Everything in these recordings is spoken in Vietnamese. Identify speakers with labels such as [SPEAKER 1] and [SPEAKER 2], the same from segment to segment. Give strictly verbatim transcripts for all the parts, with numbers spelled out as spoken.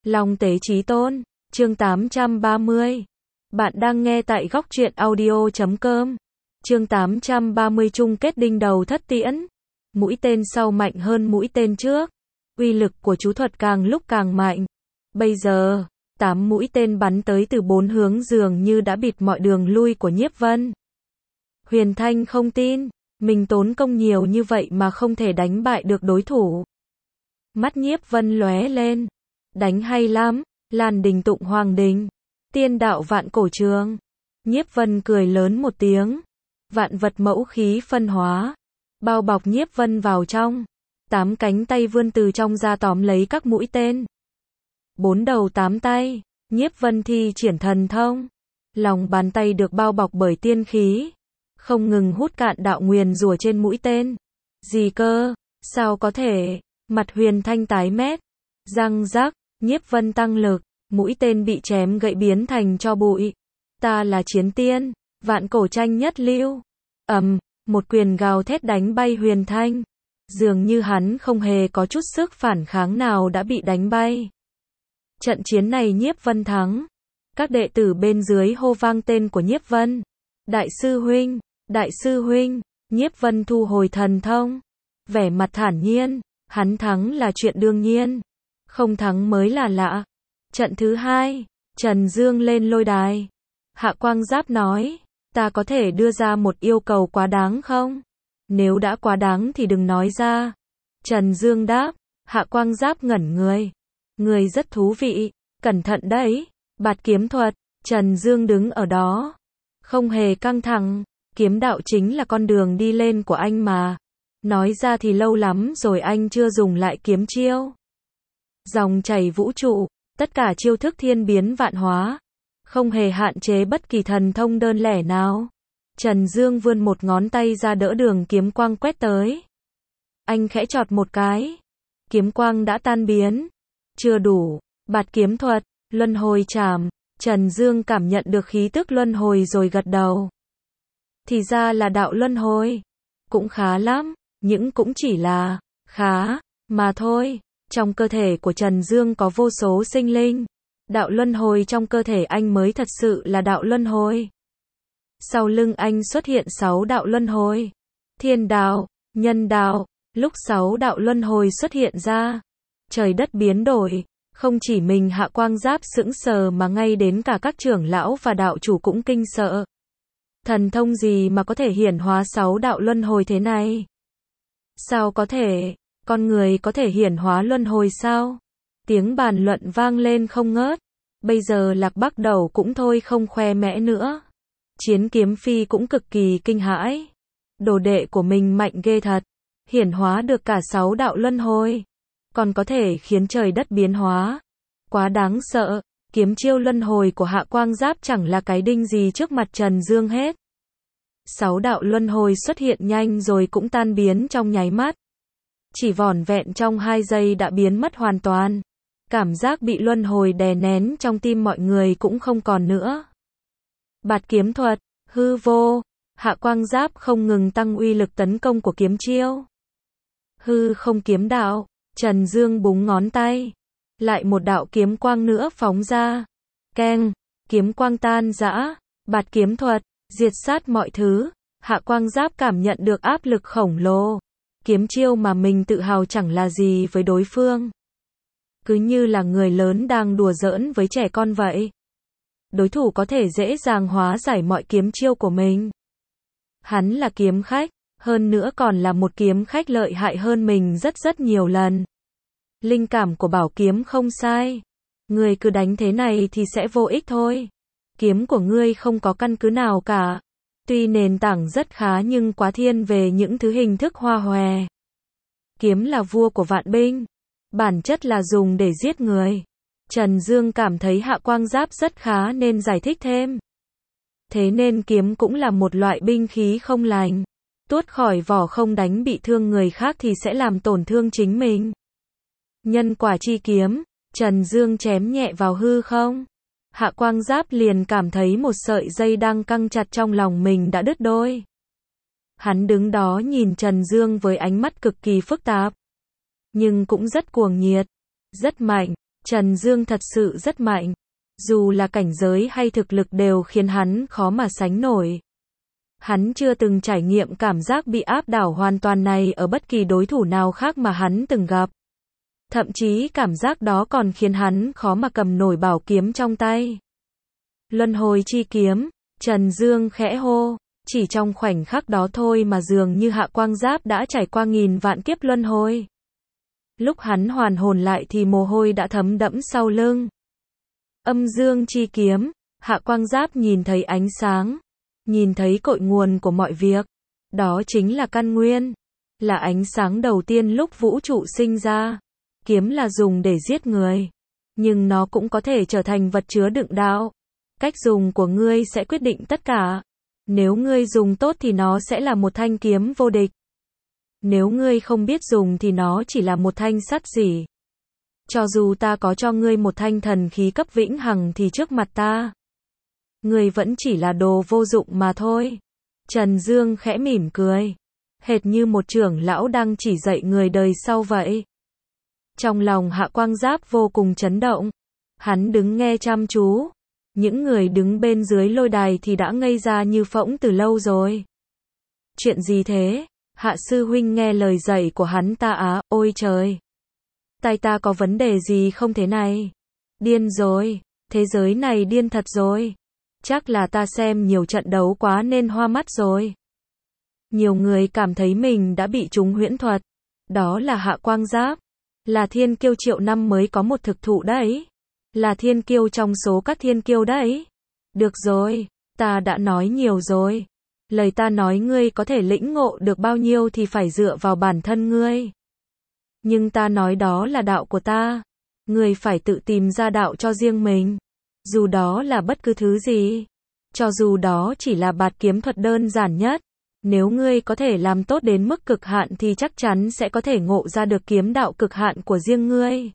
[SPEAKER 1] Long tế chí tôn, chương tám trăm ba mươi. Bạn đang nghe tại góc truyện audio chấm com. Chương tám trăm ba mươi chung kết đinh đầu thất tiễn. Mũi tên sau mạnh hơn mũi tên trước. Uy lực của chú thuật càng lúc càng mạnh. Bây giờ, tám mũi tên bắn tới từ bốn hướng dường như đã bịt mọi đường lui của Nhiếp Vân. Huyền Thanh không tin, mình tốn công nhiều như vậy mà không thể đánh bại được đối thủ. Mắt Nhiếp Vân lóe lên. Đánh hay lắm, Lan Đình tụng hoàng đình. Tiên đạo vạn cổ trường. Nhiếp Vân cười lớn một tiếng. Vạn vật mẫu khí phân hóa. Bao bọc Nhiếp Vân vào trong. Tám cánh tay vươn từ trong ra tóm lấy các mũi tên. Bốn đầu tám tay. Nhiếp Vân thi triển thần thông. Lòng bàn tay được bao bọc bởi tiên khí. Không ngừng hút cạn đạo nguyền rủa trên mũi tên. Gì cơ? Sao có thể? Mặt Huyền Thanh tái mét. Răng rắc, Nhiếp Vân tăng lực. Mũi tên bị chém gãy biến thành tro bụi. Ta là chiến tiên. Vạn cổ tranh nhất lưu. Ầm, một quyền gào thét đánh bay Huyền Thanh. Dường như hắn không hề có chút sức phản kháng nào đã bị đánh bay. Trận chiến này Nhiếp Vân thắng. Các đệ tử bên dưới hô vang tên của Nhiếp Vân. Đại sư huynh, đại sư huynh. Nhiếp Vân thu hồi thần thông. Vẻ mặt thản nhiên, hắn thắng là chuyện đương nhiên. Không thắng mới là lạ. Trận thứ hai, Trần Dương lên lôi đài. Hạ Quang Giáp nói, ta có thể đưa ra một yêu cầu quá đáng không? Nếu đã quá đáng thì đừng nói ra. Trần Dương đáp. Hạ Quang Giáp ngẩn người. Người rất thú vị, cẩn thận đấy. Bạt kiếm thuật. Trần Dương đứng ở đó, không hề căng thẳng. Kiếm đạo chính là con đường đi lên của anh mà. Nói ra thì lâu lắm rồi anh chưa dùng lại kiếm chiêu. Dòng chảy vũ trụ, tất cả chiêu thức thiên biến vạn hóa, không hề hạn chế bất kỳ thần thông đơn lẻ nào. Trần Dương vươn một ngón tay ra đỡ đường kiếm quang quét tới. Anh khẽ chọt một cái, kiếm quang đã tan biến. Chưa đủ, bạt kiếm thuật, luân hồi trảm. Trần Dương cảm nhận được khí tức luân hồi rồi gật đầu. Thì ra là đạo luân hồi. Cũng khá lắm, nhưng cũng chỉ là khá mà thôi. Trong cơ thể của Trần Dương có vô số sinh linh. Đạo luân hồi trong cơ thể anh mới thật sự là đạo luân hồi. Sau lưng anh xuất hiện sáu đạo luân hồi. Thiên đạo, nhân đạo. Lúc sáu đạo luân hồi xuất hiện ra, trời đất biến đổi. Không chỉ mình Hạ Quang Giáp sững sờ mà ngay đến cả các trưởng lão và đạo chủ cũng kinh sợ. Thần thông gì mà có thể hiển hóa sáu đạo luân hồi thế này? Sao có thể? Con người có thể hiển hóa luân hồi sao? Tiếng bàn luận vang lên không ngớt. Bây giờ Lạc Bắc Đầu cũng thôi không khoe mẽ nữa. Chiến Kiếm Phi cũng cực kỳ kinh hãi. Đồ đệ của mình mạnh ghê thật. Hiển hóa được cả sáu đạo luân hồi. Còn có thể khiến trời đất biến hóa. Quá đáng sợ. Kiếm chiêu luân hồi của Hạ Quang Giáp chẳng là cái đinh gì trước mặt Trần Dương hết. Sáu đạo luân hồi xuất hiện nhanh rồi cũng tan biến trong nháy mắt. Chỉ vỏn vẹn trong hai giây đã biến mất hoàn toàn. Cảm giác bị luân hồi đè nén trong tim mọi người cũng không còn nữa. Bạt kiếm thuật, hư vô. Hạ Quang Giáp không ngừng tăng uy lực tấn công của kiếm chiêu. Hư không kiếm đạo. Trần Dương búng ngón tay. Lại một đạo kiếm quang nữa phóng ra. Keng, kiếm quang tan rã. Bạt kiếm thuật, diệt sát mọi thứ. Hạ Quang Giáp cảm nhận được áp lực khổng lồ. Kiếm chiêu mà mình tự hào chẳng là gì với đối phương. Cứ như là người lớn đang đùa giỡn với trẻ con vậy. Đối thủ có thể dễ dàng hóa giải mọi kiếm chiêu của mình. Hắn là kiếm khách, hơn nữa còn là một kiếm khách lợi hại hơn mình rất rất nhiều lần. Linh cảm của bảo kiếm không sai. Ngươi cứ đánh thế này thì sẽ vô ích thôi. Kiếm của ngươi không có căn cứ nào cả. Tuy nền tảng rất khá nhưng quá thiên về những thứ hình thức hoa hòe. Kiếm là vua của vạn binh. Bản chất là dùng để giết người. Trần Dương cảm thấy Hạ Quang Giáp rất khá nên giải thích thêm. Thế nên kiếm cũng là một loại binh khí không lành. Tuốt khỏi vỏ không đánh bị thương người khác thì sẽ làm tổn thương chính mình. Nhân quả chi kiếm. Trần Dương chém nhẹ vào hư không. Hạ Quang Giáp liền cảm thấy một sợi dây đang căng chặt trong lòng mình đã đứt đôi. Hắn đứng đó nhìn Trần Dương với ánh mắt cực kỳ phức tạp. Nhưng cũng rất cuồng nhiệt. Rất mạnh. Trần Dương thật sự rất mạnh. Dù là cảnh giới hay thực lực đều khiến hắn khó mà sánh nổi. Hắn chưa từng trải nghiệm cảm giác bị áp đảo hoàn toàn này ở bất kỳ đối thủ nào khác mà hắn từng gặp. Thậm chí cảm giác đó còn khiến hắn khó mà cầm nổi bảo kiếm trong tay. Luân hồi chi kiếm, Trần Dương khẽ hô, chỉ trong khoảnh khắc đó thôi mà dường như Hạ Quang Giáp đã trải qua nghìn vạn kiếp luân hồi. Lúc hắn hoàn hồn lại thì mồ hôi đã thấm đẫm sau lưng. Âm dương chi kiếm, Hạ Quang Giáp nhìn thấy ánh sáng, nhìn thấy cội nguồn của mọi việc. Đó chính là căn nguyên, là ánh sáng đầu tiên lúc vũ trụ sinh ra. Kiếm là dùng để giết người, nhưng nó cũng có thể trở thành vật chứa đựng đạo. Cách dùng của ngươi sẽ quyết định tất cả. Nếu ngươi dùng tốt thì nó sẽ là một thanh kiếm vô địch. Nếu ngươi không biết dùng thì nó chỉ là một thanh sắt rỉ. Cho dù ta có cho ngươi một thanh thần khí cấp vĩnh hằng thì trước mặt ta, ngươi vẫn chỉ là đồ vô dụng mà thôi. Trần Dương khẽ mỉm cười, hệt như một trưởng lão đang chỉ dạy người đời sau vậy. Trong lòng Hạ Quang Giáp vô cùng chấn động. Hắn đứng nghe chăm chú. Những người đứng bên dưới lôi đài thì đã ngây ra như phỗng từ lâu rồi. Chuyện gì thế? Hạ sư huynh nghe lời dạy của hắn ta á, ôi trời. Tai ta có vấn đề gì không thế này? Điên rồi, thế giới này điên thật rồi. Chắc là ta xem nhiều trận đấu quá nên hoa mắt rồi. Nhiều người cảm thấy mình đã bị trúng huyễn thuật. Đó là Hạ Quang Giáp. Là thiên kiêu triệu năm mới có một thực thụ đấy. Là thiên kiêu trong số các thiên kiêu đấy. Được rồi, ta đã nói nhiều rồi. Lời ta nói ngươi có thể lĩnh ngộ được bao nhiêu thì phải dựa vào bản thân ngươi. Nhưng ta nói đó là đạo của ta. Ngươi phải tự tìm ra đạo cho riêng mình. Dù đó là bất cứ thứ gì. Cho dù đó chỉ là bạt kiếm thuật đơn giản nhất. Nếu ngươi có thể làm tốt đến mức cực hạn thì chắc chắn sẽ có thể ngộ ra được kiếm đạo cực hạn của riêng ngươi.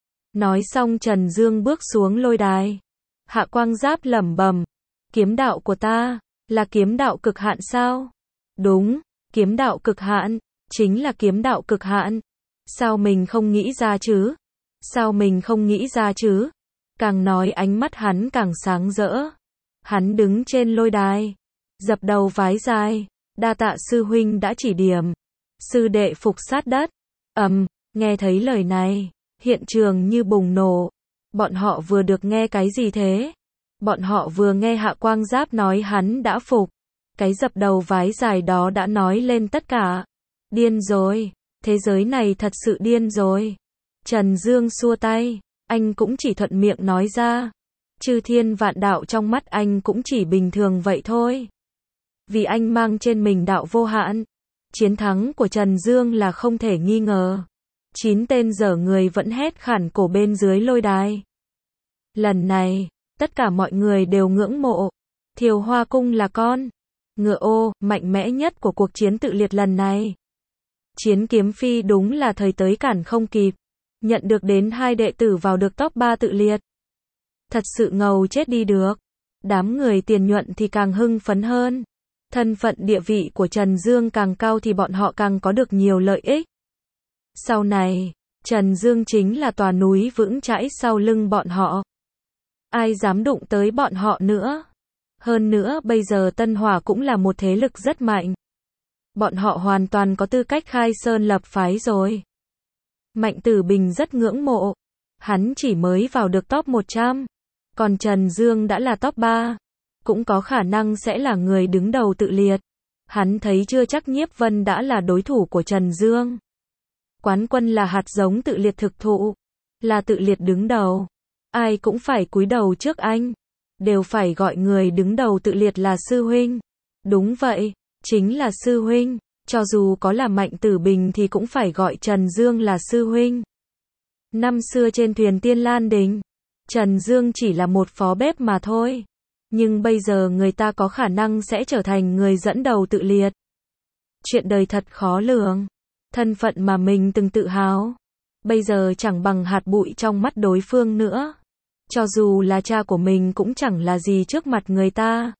[SPEAKER 1] Nói xong Trần Dương bước xuống lôi đài. Hạ Quang Giáp lẩm bẩm, kiếm đạo của ta, là kiếm đạo cực hạn sao? Đúng, kiếm đạo cực hạn, chính là kiếm đạo cực hạn. Sao mình không nghĩ ra chứ? Sao mình không nghĩ ra chứ? Càng nói ánh mắt hắn càng sáng rỡ. Hắn đứng trên lôi đài, dập đầu vái dài, đa tạ sư huynh đã chỉ điểm. Sư đệ phục sát đất. Ầm, nghe thấy lời này, hiện trường như bùng nổ. Bọn họ vừa được nghe cái gì thế? Bọn họ vừa nghe Hạ Quang Giáp nói hắn đã phục. Cái dập đầu vái dài đó đã nói lên tất cả. Điên rồi, thế giới này thật sự điên rồi. Trần Dương xua tay, anh cũng chỉ thuận miệng nói ra. Chư thiên vạn đạo trong mắt anh cũng chỉ bình thường vậy thôi. Vì anh mang trên mình đạo vô hạn. Chiến thắng của Trần Dương là không thể nghi ngờ. Chín tên dở người vẫn hét khản cổ bên dưới lôi đài. Lần này, tất cả mọi người đều ngưỡng mộ. Thiều Hoa Cung là con ngựa ô mạnh mẽ nhất của cuộc chiến tự liệt lần này. Chiến Kiếm Phi đúng là thời tới cản không kịp. Nhận được đến hai đệ tử vào được top ba tự liệt. Thật sự ngầu chết đi được. Đám người tiền nhuận thì càng hưng phấn hơn. Thân phận địa vị của Trần Dương càng cao thì bọn họ càng có được nhiều lợi ích. Sau này, Trần Dương chính là tòa núi vững chãi sau lưng bọn họ. Ai dám đụng tới bọn họ nữa. Hơn nữa bây giờ Tân Hỏa cũng là một thế lực rất mạnh. Bọn họ hoàn toàn có tư cách khai sơn lập phái rồi. Mạnh Tử Bình rất ngưỡng mộ. Hắn chỉ mới vào được top một trăm. Còn Trần Dương đã là top ba. Cũng có khả năng sẽ là người đứng đầu tự liệt. Hắn thấy chưa chắc Nhiếp Vân đã là đối thủ của Trần Dương. Quán Quân là hạt giống tự liệt thực thụ. Là tự liệt đứng đầu. Ai cũng phải cúi đầu trước anh. Đều phải gọi người đứng đầu tự liệt là sư huynh. Đúng vậy, chính là sư huynh. Cho dù có là Mạnh Tử Bình thì cũng phải gọi Trần Dương là sư huynh. Năm xưa trên thuyền Tiên Lan Đình, Trần Dương chỉ là một phó bếp mà thôi. Nhưng bây giờ người ta có khả năng sẽ trở thành người dẫn đầu tự liệt. Chuyện đời thật khó lường. Thân phận mà mình từng tự hào, bây giờ chẳng bằng hạt bụi trong mắt đối phương nữa. Cho dù là cha của mình cũng chẳng là gì trước mặt người ta.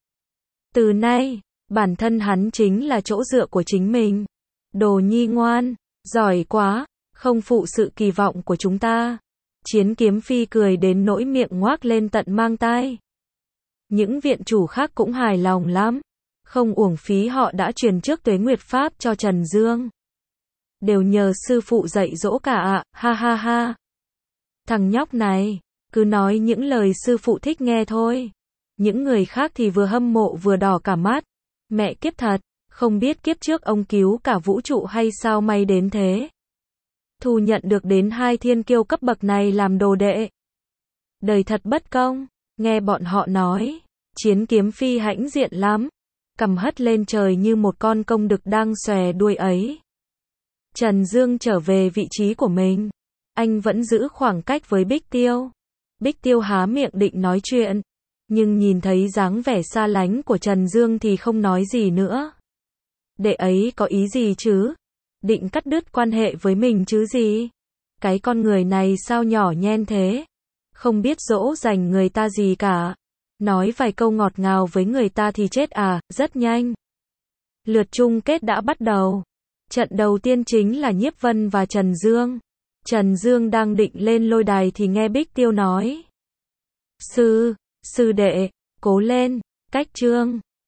[SPEAKER 1] Từ nay, bản thân hắn chính là chỗ dựa của chính mình. Đồ nhi ngoan, giỏi quá, không phụ sự kỳ vọng của chúng ta. Chiến Kiếm Phi cười đến nỗi miệng ngoác lên tận mang tai. Những viện chủ khác cũng hài lòng lắm. Không uổng phí họ đã truyền trước Tuế Nguyệt Pháp cho Trần Dương. Đều nhờ sư phụ dạy dỗ cả ạ, ha ha ha. Thằng nhóc này, cứ nói những lời sư phụ thích nghe thôi. Những người khác thì vừa hâm mộ vừa đỏ cả mắt. Mẹ kiếp thật, không biết kiếp trước ông cứu cả vũ trụ hay sao may đến thế. Thu nhận được đến hai thiên kiêu cấp bậc này làm đồ đệ. Đời thật bất công, nghe bọn họ nói. Chiến Kiếm Phi hãnh diện lắm. Cầm hất lên trời như một con công đực đang xòe đuôi ấy. Trần Dương trở về vị trí của mình. Anh vẫn giữ khoảng cách với Bích Tiêu. Bích Tiêu há miệng định nói chuyện. Nhưng nhìn thấy dáng vẻ xa lánh của Trần Dương thì không nói gì nữa. Đệ ấy có ý gì chứ? Định cắt đứt quan hệ với mình chứ gì? Cái con người này sao nhỏ nhen thế? Không biết dỗ dành người ta gì cả. Nói vài câu ngọt ngào với người ta thì chết à, rất nhanh. Lượt chung kết đã bắt đầu. Trận đầu tiên chính là Nhiếp Vân và Trần Dương. Trần Dương đang định lên lôi đài thì nghe Bích Tiêu nói. Sư, sư đệ, cố lên, cách chương.